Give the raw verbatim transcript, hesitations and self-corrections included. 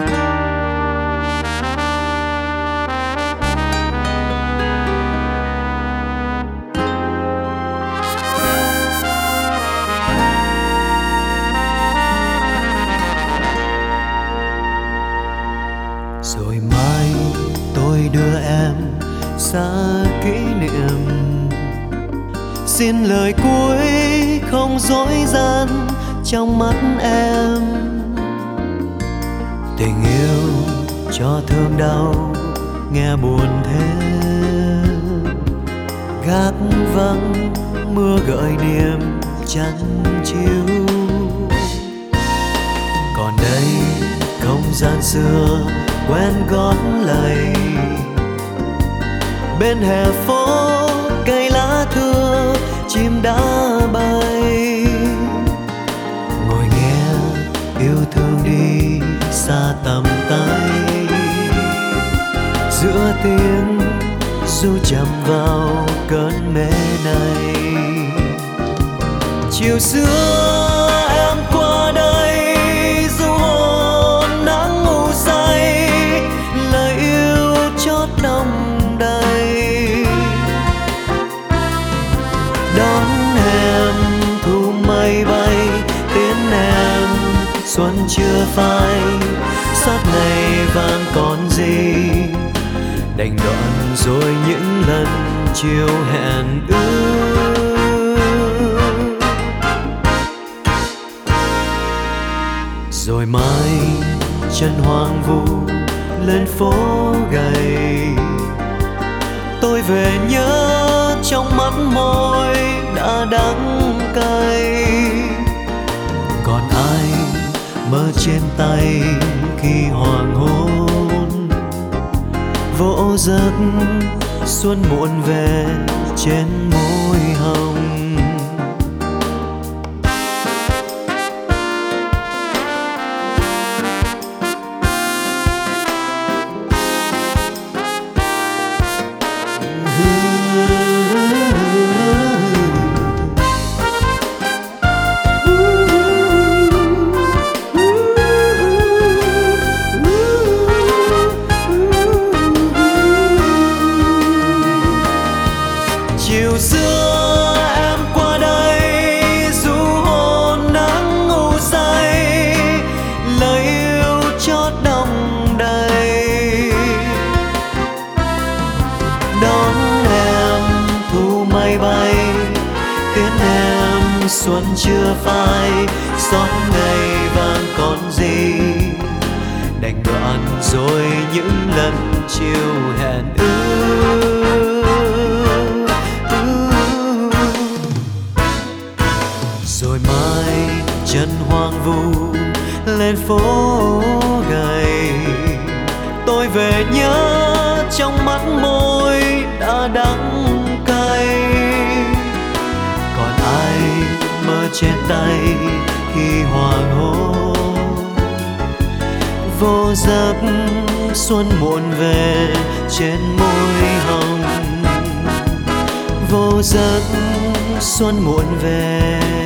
Rồi mai tôi đưa em xa kỷ niệm, xin lời cuối không dối gian trong mắt em. Tình yêu cho thương đau nghe buồn thế, gác vắng mưa gợi niềm trăng chiếu. Còn đây không gian xưa quen gót lầy, bên hè phố cây lá thưa chim đã bay. Ngồi nghe yêu thương đi xa tầm tay, giữa tiếng ru chạm vào cơn mê này. Chiều xưa em qua đây du hồn nắng ngủ say, lời yêu chót đông đầy. Đón em thu mây bay, tiến em xuân chưa phai. Sát này vàng còn gì, đành đoạn rồi những lần chiều hẹn ước. Rồi mai chân hoang vu lên phố gầy, tôi về nhớ trong mắt môi đã đắng cay. Còn ai mơ trên tay khi hoàng hôn, vỗ giấc xuân muộn về trên môi hồng. Chiều xưa em qua đây du hồn nắng ngủ say, lời yêu chót đông đầy. Đón em thu mây bay, tiến em xuân chưa phai. Xót ngày vàng còn gì, đành đoạn rồi những lần chiều hẹn ước. Rồi mai chân hoang vu lên phố gầy, tôi về nhớ trong mắt môi đã đắng cay. Còn ai mơ trên tay khi hoàng hôn, vô giấc xuân muộn về trên môi hồng. Vô giấc xuân muộn về